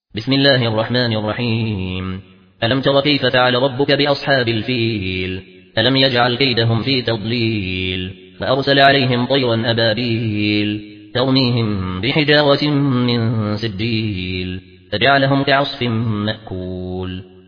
بسم الله الرحمن الرحيم. ألم تر كيف فعل ربك بأصحاب الفيل؟ ألم يجعل كيدهم في تضليل فأرسل عليهم طيرا أبابيل ترميهم بحجارة من سجيل فجعلهم كعصف مأكول